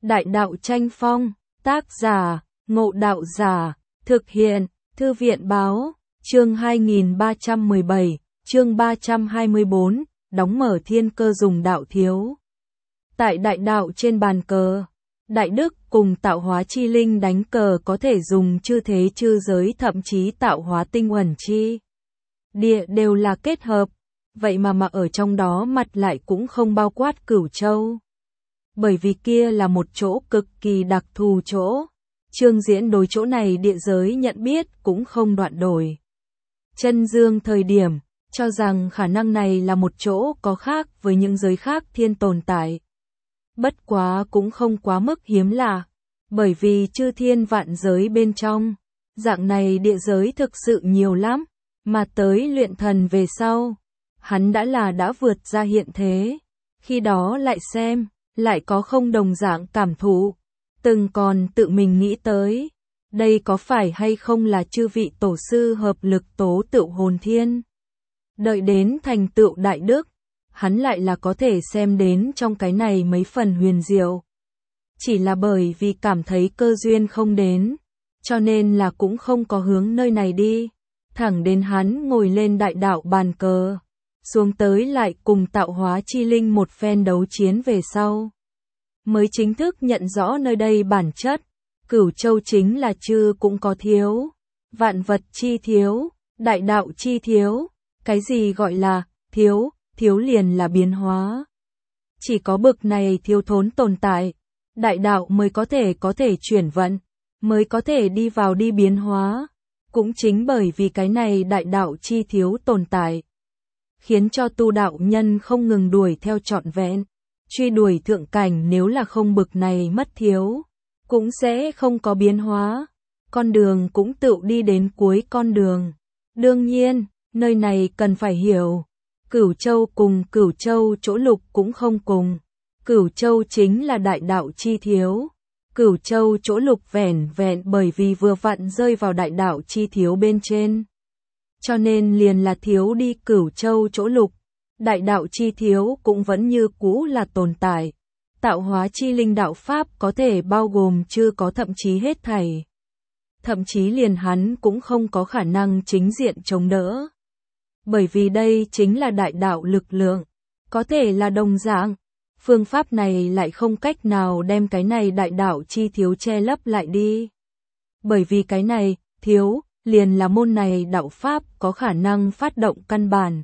Đại đạo tranh phong, tác giả, Ngộ Đạo Giả, thực hiện, Thư viện báo, chương 2317, chương 324, đóng mở thiên cơ dùng đạo thiếu. Tại đại đạo trên bàn cờ, Đại Đức cùng tạo hóa chi linh đánh cờ có thể dùng chư thế chư giới thậm chí tạo hóa tinh uẩn chi địa đều là kết hợp, vậy mà ở trong đó mặt lại cũng không bao quát Cửu Châu. Bởi vì kia là một chỗ cực kỳ đặc thù chỗ. Trương Diễn đối chỗ này địa giới nhận biết cũng không đoạn đổi. Chân Dương thời điểm, cho rằng khả năng này là một chỗ có khác với những giới khác thiên tồn tại. Bất quá cũng không quá mức hiếm lạ, bởi vì chư thiên vạn giới bên trong, dạng này địa giới thực sự nhiều lắm, mà tới luyện thần về sau, hắn đã vượt ra hiện thế. Khi đó lại xem, lại có không đồng dạng cảm thụ, từng còn tự mình nghĩ tới, đây có phải hay không là chư vị tổ sư hợp lực tố tựu hồn thiên. Đợi đến thành tựu đại đức, hắn lại là có thể xem đến trong cái này mấy phần huyền diệu. Chỉ là bởi vì cảm thấy cơ duyên không đến, cho nên là cũng không có hướng nơi này đi, thẳng đến hắn ngồi lên đại đạo bàn cờ, xuống tới lại cùng tạo hóa chi linh một phen đấu chiến về sau. Mới chính thức nhận rõ nơi đây bản chất, Cửu Châu chính là chư cũng có thiếu, vạn vật chi thiếu, đại đạo chi thiếu, cái gì gọi là thiếu, thiếu liền là biến hóa. Chỉ có bực này thiếu thốn tồn tại, đại đạo mới có thể chuyển vận, mới có thể đi vào đi biến hóa. Cũng chính bởi vì cái này đại đạo chi thiếu tồn tại, khiến cho tu đạo nhân không ngừng đuổi theo trọn vẹn. Truy đuổi thượng cảnh nếu là không bực này mất thiếu, cũng sẽ không có biến hóa, con đường cũng tự đi đến cuối con đường. Đương nhiên, nơi này cần phải hiểu, Cửu Châu cùng Cửu Châu chỗ lục cũng không cùng. Cửu Châu chính là đại đạo chi thiếu, Cửu Châu chỗ lục vẻn vẹn bởi vì vừa vặn rơi vào đại đạo chi thiếu bên trên. Cho nên liền là thiếu đi Cửu Châu chỗ lục. Đại đạo chi thiếu cũng vẫn như cũ là tồn tại. Tạo hóa chi linh đạo pháp có thể bao gồm chưa có thậm chí hết thảy. Thậm chí liền hắn cũng không có khả năng chính diện chống đỡ. Bởi vì đây chính là đại đạo lực lượng, có thể là đồng dạng. Phương pháp này lại không cách nào đem cái này đại đạo chi thiếu che lấp lại đi. Bởi vì cái này, thiếu, liền là môn này đạo pháp có khả năng phát động căn bản.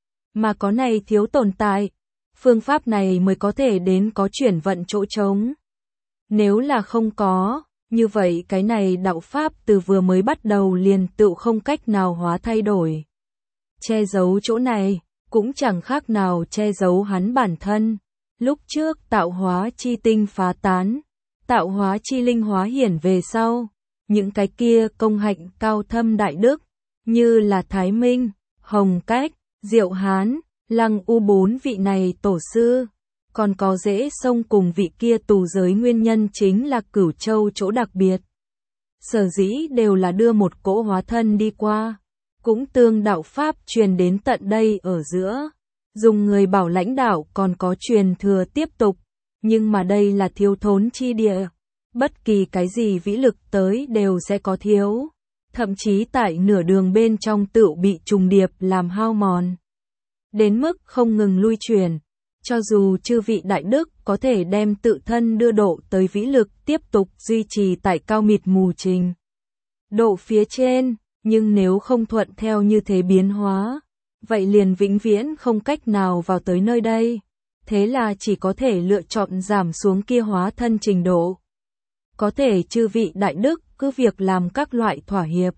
Mà có này thiếu tồn tại, phương pháp này mới có thể đến có chuyển vận chỗ trống. Nếu là không có, như vậy cái này đạo pháp từ vừa mới bắt đầu liền tự không cách nào hóa thay đổi. Che giấu chỗ này, cũng chẳng khác nào che giấu hắn bản thân. Lúc trước tạo hóa chi tinh phá tán, tạo hóa chi linh hóa hiển về sau, những cái kia công hạnh cao thâm đại đức, như là Thái Minh, Hồng Cách, Diệu Hán, Lăng U bốn vị này tổ sư, còn có Dễ Sông cùng vị kia tù giới nguyên nhân chính là Cửu Châu chỗ đặc biệt. Sở dĩ đều là đưa một cỗ hóa thân đi qua, cũng tương đạo pháp truyền đến tận đây ở giữa, dùng người bảo lãnh đạo còn có truyền thừa tiếp tục, nhưng mà đây là thiếu thốn chi địa, bất kỳ cái gì vĩ lực tới đều sẽ có thiếu, thậm chí tại nửa đường bên trong tự bị trùng điệp làm hao mòn. Đến mức không ngừng lui chuyển, cho dù chư vị đại đức có thể đem tự thân đưa độ tới vĩ lực tiếp tục duy trì tại cao mịt mù trình độ phía trên, nhưng nếu không thuận theo như thế biến hóa, vậy liền vĩnh viễn không cách nào vào tới nơi đây, thế là chỉ có thể lựa chọn giảm xuống kia hóa thân trình độ. Có thể chư vị đại đức cứ việc làm các loại thỏa hiệp.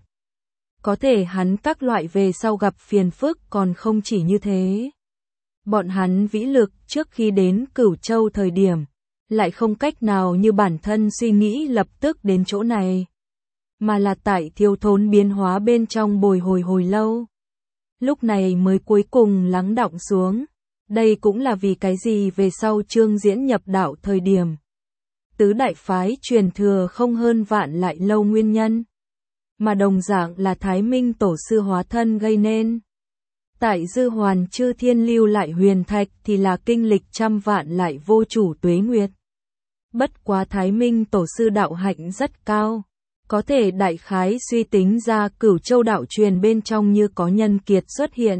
Có thể hắn các loại về sau gặp phiền phức còn không chỉ như thế. Bọn hắn vĩ lực trước khi đến Cửu Châu thời điểm, lại không cách nào như bản thân suy nghĩ lập tức đến chỗ này. Mà là tại thiếu thốn biến hóa bên trong bồi hồi lâu. Lúc này mới cuối cùng lắng đọng xuống. Đây cũng là vì cái gì về sau Trương Diễn nhập đạo thời điểm. Tứ đại phái truyền thừa không hơn vạn lại lâu nguyên nhân. Mà đồng dạng là Thái Minh tổ sư hóa thân gây nên. Tại Dư Hoàn chư thiên lưu lại huyền thạch thì là kinh lịch trăm vạn lại vô chủ tuế nguyệt. Bất quá Thái Minh tổ sư đạo hạnh rất cao, có thể đại khái suy tính ra Cửu Châu đạo truyền bên trong như có nhân kiệt xuất hiện.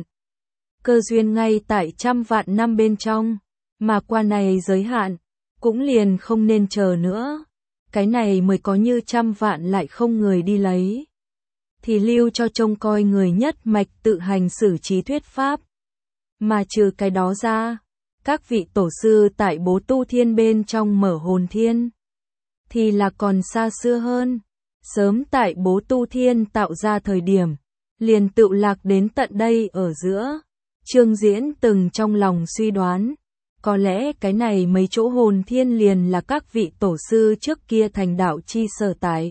Cơ duyên ngay tại trăm vạn năm bên trong, mà qua này giới hạn, cũng liền không nên chờ nữa. Cái này mới có như trăm vạn lại không người đi lấy. Thì lưu cho trông coi người nhất mạch tự hành xử trí thuyết pháp. Mà trừ cái đó ra, các vị tổ sư tại Bố Tu Thiên bên trong mở hồn thiên, thì là còn xa xưa hơn. Sớm tại Bố Tu Thiên tạo ra thời điểm, liền tự lạc đến tận đây ở giữa. Trương Diễn từng trong lòng suy đoán, có lẽ cái này mấy chỗ hồn thiên liền là các vị tổ sư trước kia thành đạo chi sở tại.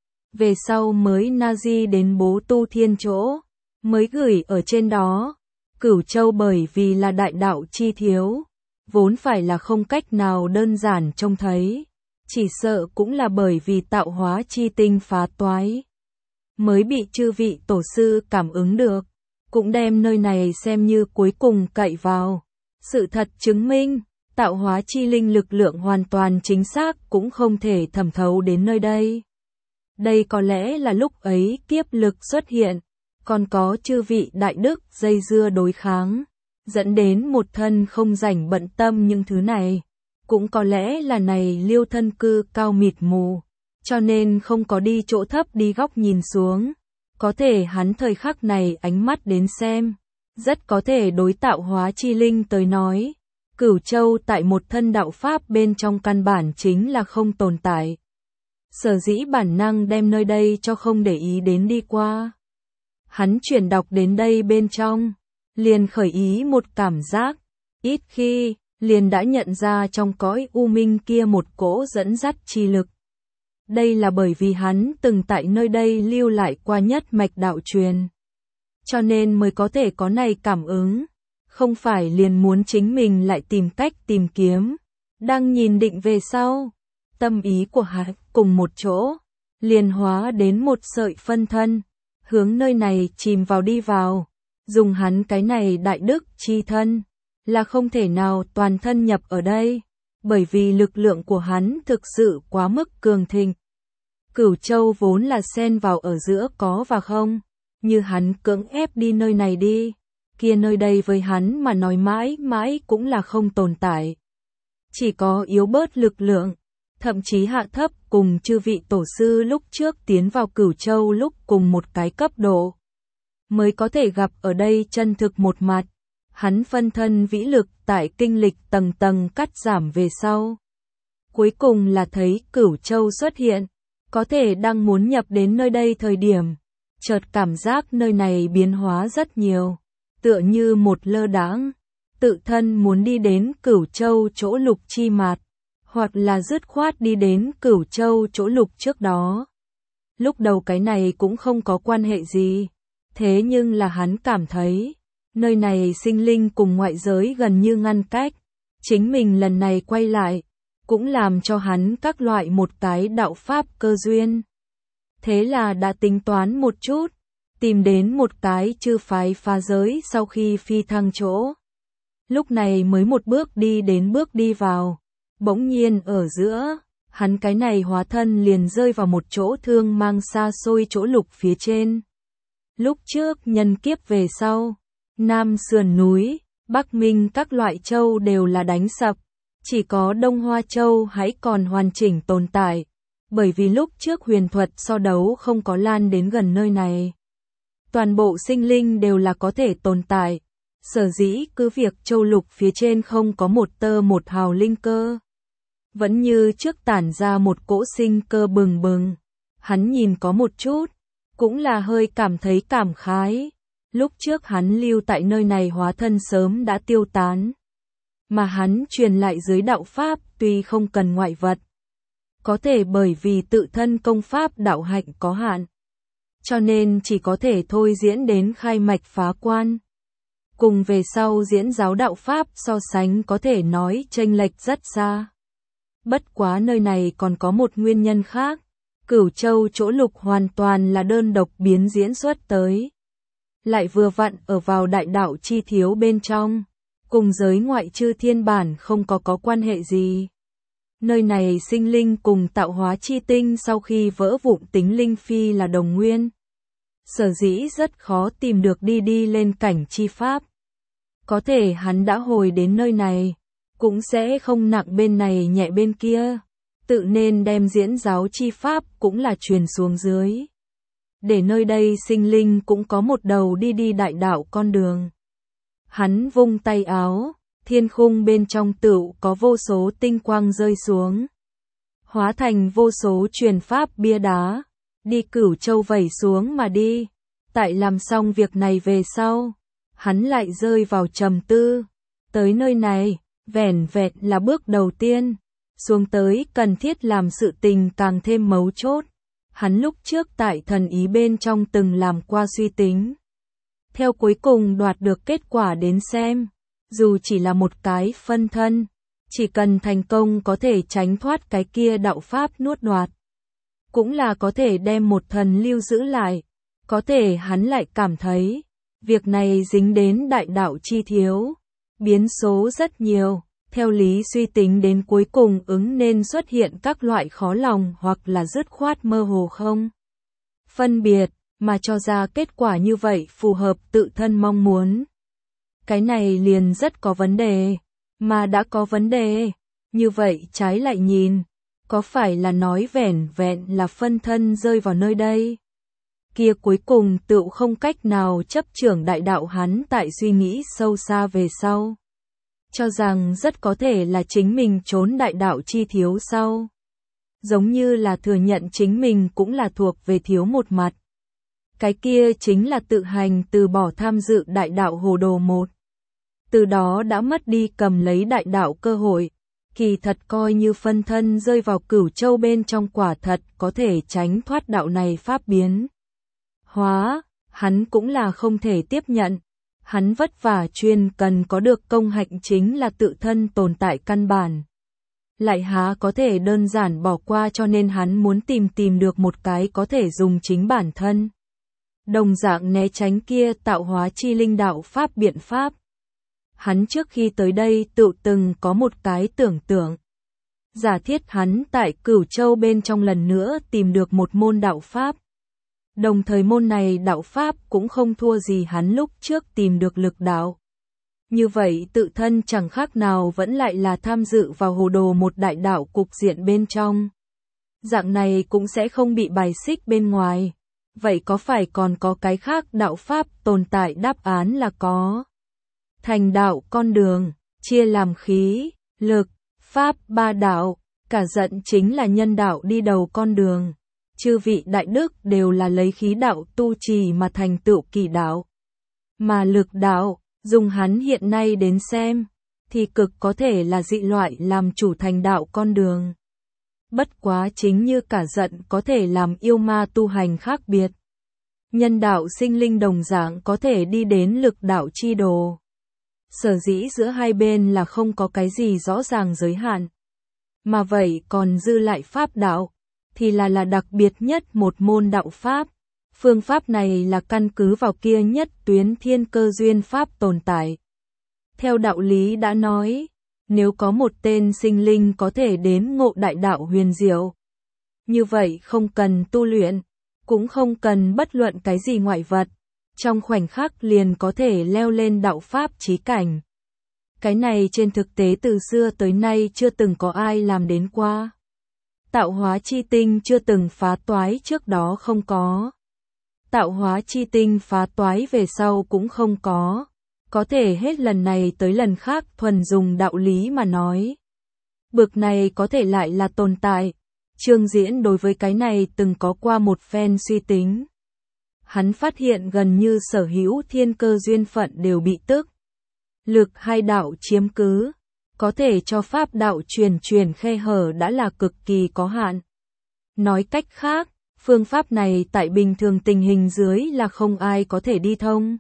Về sau mới Nazi đến Bố Tu Thiên chỗ, mới gửi ở trên đó. Cửu Châu bởi vì là đại đạo chi thiếu, vốn phải là không cách nào đơn giản trông thấy. Chỉ sợ cũng là bởi vì tạo hóa chi tinh phá toái, mới bị chư vị tổ sư cảm ứng được, cũng đem nơi này xem như cuối cùng cậy vào. Sự thật chứng minh, tạo hóa chi linh lực lượng hoàn toàn chính xác cũng không thể thẩm thấu đến nơi đây. Đây có lẽ là lúc ấy kiếp lực xuất hiện, còn có chư vị đại đức dây dưa đối kháng, dẫn đến một thân không rảnh bận tâm những thứ này. Cũng có lẽ là này Liêu thân cư cao mịt mù, cho nên không có đi chỗ thấp đi góc nhìn xuống. Có thể hắn thời khắc này ánh mắt đến xem, rất có thể đối tạo hóa chi linh tới nói. Cửu Châu tại một thân đạo pháp bên trong căn bản chính là không tồn tại. Sở dĩ bản năng đem nơi đây cho không để ý đến đi qua. Hắn chuyển đọc đến đây bên trong, liền khởi ý một cảm giác, ít khi liền đã nhận ra trong cõi u minh kia một cỗ dẫn dắt chi lực. Đây là bởi vì hắn từng tại nơi đây lưu lại qua nhất mạch đạo truyền. Cho nên mới có thể có này cảm ứng, không phải liền muốn chính mình lại tìm cách tìm kiếm. Đang nhìn định về sau, tâm ý của hắn cùng một chỗ, liền hóa đến một sợi phân thân, hướng nơi này chìm vào đi vào, dùng hắn cái này đại đức chi thân. Là không thể nào toàn thân nhập ở đây, bởi vì lực lượng của hắn thực sự quá mức cường thịnh. Cửu Châu vốn là xen vào ở giữa có và không, như hắn cưỡng ép đi nơi này đi, kia nơi đây với hắn mà nói mãi mãi cũng là không tồn tại. Chỉ có yếu bớt lực lượng, thậm chí hạ thấp cùng chư vị tổ sư lúc trước tiến vào Cửu Châu lúc cùng một cái cấp độ, mới có thể gặp ở đây chân thực một mặt. Hắn phân thân vĩ lực tại kinh lịch tầng tầng cắt giảm về sau. Cuối cùng là thấy Cửu Châu xuất hiện, có thể đang muốn nhập đến nơi đây thời điểm. Chợt cảm giác nơi này biến hóa rất nhiều, tựa như một lơ đãng, tự thân muốn đi đến Cửu Châu chỗ lục chi mạt, hoặc là dứt khoát đi đến Cửu Châu chỗ lục trước đó. Lúc đầu cái này cũng không có quan hệ gì, thế nhưng là hắn cảm thấy nơi này sinh linh cùng ngoại giới gần như ngăn cách. Chính mình lần này quay lại, cũng làm cho hắn các loại một cái đạo pháp cơ duyên. Thế là đã tính toán một chút, tìm đến một cái chư phái phá giới sau khi phi thăng chỗ. Lúc này mới một bước đi đến bước đi vào, bỗng nhiên ở giữa, hắn cái này hóa thân liền rơi vào một chỗ thương mang xa xôi chỗ lục phía trên. Lúc trước nhân kiếp về sau, Nam sườn núi, Bắc Minh các loại châu đều là đánh sập, chỉ có Đông Hoa Châu hãy còn hoàn chỉnh tồn tại, bởi vì lúc trước huyền thuật so đấu không có lan đến gần nơi này. Toàn bộ sinh linh đều là có thể tồn tại, sở dĩ cứ việc châu lục phía trên không có một tơ một hào linh cơ. Vẫn như trước tản ra một cỗ sinh cơ bừng bừng, hắn nhìn có một chút, cũng là hơi cảm thấy cảm khái. Lúc trước hắn lưu tại nơi này hóa thân sớm đã tiêu tán. Mà hắn truyền lại dưới đạo pháp tuy không cần ngoại vật. Có thể bởi vì tự thân công pháp đạo hạnh có hạn. Cho nên chỉ có thể thôi diễn đến khai mạch phá quan. Cùng về sau diễn giáo đạo pháp so sánh có thể nói chênh lệch rất xa. Bất quá nơi này còn có một nguyên nhân khác. Cửu Châu chỗ lục hoàn toàn là đơn độc biến diễn xuất tới. Lại vừa vặn ở vào đại đạo chi thiếu bên trong, cùng giới ngoại chư thiên bản không có quan hệ gì. Nơi này sinh linh cùng tạo hóa chi tinh sau khi vỡ vụn tính linh phi là đồng nguyên. Sở dĩ rất khó tìm được đi lên cảnh chi pháp. Có thể hắn đã hồi đến nơi này, cũng sẽ không nặng bên này nhẹ bên kia, tự nên đem diễn giáo chi pháp cũng là truyền xuống dưới. Để nơi đây sinh linh cũng có một đầu đi đại đạo con đường. Hắn vung tay áo, thiên khung bên trong tựu có vô số tinh quang rơi xuống. Hóa thành vô số truyền pháp bia đá, đi Cửu Châu vẩy xuống mà đi. Tại làm xong việc này về sau, hắn lại rơi vào trầm tư. Tới nơi này, vẻn vẹn là bước đầu tiên. Xuống tới cần thiết làm sự tình càng thêm mấu chốt. Hắn lúc trước tại thần ý bên trong từng làm qua suy tính. Theo cuối cùng đoạt được kết quả đến xem, dù chỉ là một cái phân thân, chỉ cần thành công có thể tránh thoát cái kia đạo pháp nuốt đoạt. Cũng là có thể đem một thần lưu giữ lại, có thể hắn lại cảm thấy, việc này dính đến đại đạo chi thiếu, biến số rất nhiều, theo lý suy tính đến cuối cùng ứng nên xuất hiện các loại khó lòng hoặc là dứt khoát mơ hồ không phân biệt, mà cho ra kết quả như vậy phù hợp tự thân mong muốn. Cái này liền rất có vấn đề, mà đã có vấn đề, như vậy trái lại nhìn, có phải là nói vẻn vẹn là phân thân rơi vào nơi đây? Kia cuối cùng tựu không cách nào chấp trưởng đại đạo hắn tại suy nghĩ sâu xa về sau. Cho rằng rất có thể là chính mình trốn đại đạo chi thiếu sau. Giống như là thừa nhận chính mình cũng là thuộc về thiếu một mặt. Cái kia chính là tự hành từ bỏ tham dự đại đạo hồ đồ một. Từ đó đã mất đi cầm lấy đại đạo cơ hội. Kỳ thật coi như phân thân rơi vào Cửu Châu bên trong quả thật có thể tránh thoát đạo này pháp biến. Hóa, hắn cũng là không thể tiếp nhận. Hắn vất vả chuyên cần có được công hạnh chính là tự thân tồn tại căn bản. Lại há có thể đơn giản bỏ qua cho nên hắn muốn tìm được một cái có thể dùng chính bản thân. Đồng dạng né tránh kia tạo hóa chi linh đạo pháp biện pháp. Hắn trước khi tới đây tự từng có một cái tưởng tượng. Giả thiết hắn tại Cửu Châu bên trong lần nữa tìm được một môn đạo pháp. Đồng thời môn này đạo pháp cũng không thua gì hắn lúc trước tìm được lực đạo. Như vậy tự thân chẳng khác nào vẫn lại là tham dự vào hồ đồ một đại đạo cục diện bên trong. Dạng này cũng sẽ không bị bài xích bên ngoài. Vậy có phải còn có cái khác đạo pháp tồn tại? Đáp án là có. Thành đạo con đường, chia làm khí, lực, pháp ba đạo, cả giận chính là nhân đạo đi đầu con đường. Chư vị đại đức đều là lấy khí đạo tu trì mà thành tựu kỳ đạo. Mà lực đạo, dùng hắn hiện nay đến xem, thì cực có thể là dị loại làm chủ thành đạo con đường. Bất quá chính như cả giận có thể làm yêu ma tu hành khác biệt. Nhân đạo sinh linh đồng dạng có thể đi đến lực đạo chi đồ. Sở dĩ giữa hai bên là không có cái gì rõ ràng giới hạn. Mà vậy còn dư lại pháp đạo, thì là đặc biệt nhất một môn đạo pháp. Phương pháp này là căn cứ vào kia nhất tuyến thiên cơ duyên pháp tồn tại. Theo đạo lý đã nói, nếu có một tên sinh linh có thể đến ngộ đại đạo huyền diệu, như vậy không cần tu luyện, cũng không cần bất luận cái gì ngoại vật, trong khoảnh khắc liền có thể leo lên đạo pháp chí cảnh. Cái này trên thực tế từ xưa tới nay chưa từng có ai làm đến qua. Tạo hóa chi tinh chưa từng phá toái trước đó không có. Tạo hóa chi tinh phá toái về sau cũng không có. Có thể hết lần này tới lần khác thuần dùng đạo lý mà nói. Bực này có thể lại là tồn tại. Trương Diễn đối với cái này từng có qua một phen suy tính. Hắn phát hiện gần như sở hữu thiên cơ duyên phận đều bị tức. Lực hai đạo chiếm cứ. Có thể cho pháp đạo truyền khe hở đã là cực kỳ có hạn. Nói cách khác, phương pháp này tại bình thường tình hình dưới là không ai có thể đi thông.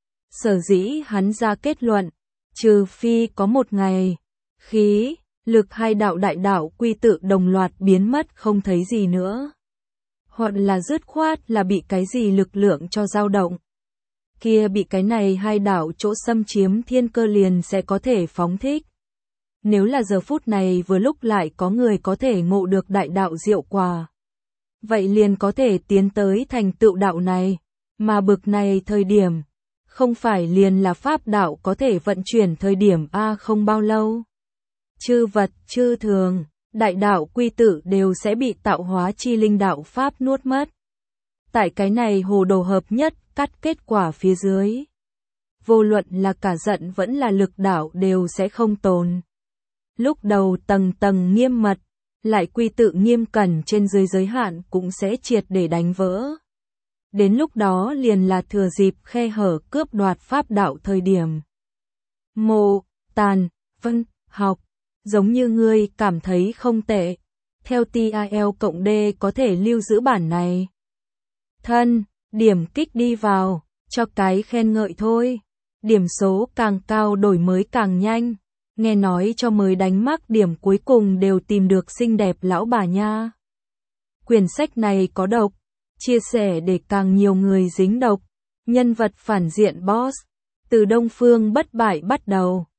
Sở dĩ hắn ra kết luận, trừ phi có một ngày, khí, lực hai đạo đại đạo quy tự đồng loạt biến mất không thấy gì nữa. Hoặc là dứt khoát là bị cái gì lực lượng cho dao động. Kia bị cái này hai đạo chỗ xâm chiếm thiên cơ liền sẽ có thể phóng thích. Nếu là giờ phút này vừa lúc lại có người có thể ngộ được đại đạo diệu quả, vậy liền có thể tiến tới thành tựu đạo này, mà bực này thời điểm, không phải liền là pháp đạo có thể vận chuyển thời điểm không bao lâu. Chư vật, chư thường, đại đạo quy tử đều sẽ bị tạo hóa chi linh đạo pháp nuốt mất. Tại cái này hồ đồ hợp nhất, cắt kết quả phía dưới. Vô luận là cả giận vẫn là lực đạo đều sẽ không tồn. Lúc đầu tầng tầng nghiêm mật, lại quy tự nghiêm cẩn trên dưới giới hạn cũng sẽ triệt để đánh vỡ. Đến lúc đó liền là thừa dịp khe hở cướp đoạt pháp đạo thời điểm. Mộ, Tàn, Vân, Học, giống như ngươi cảm thấy không tệ. Theo TIL+D có thể lưu giữ bản này. Thân, điểm kích đi vào, cho cái khen ngợi thôi. Điểm số càng cao đổi mới càng nhanh. Nghe nói cho mới đánh mắc điểm cuối cùng đều tìm được xinh đẹp lão bà nha. Quyển sách này có độc, chia sẻ để càng nhiều người dính độc. Nhân vật phản diện boss, từ Đông Phương bất bại bắt đầu.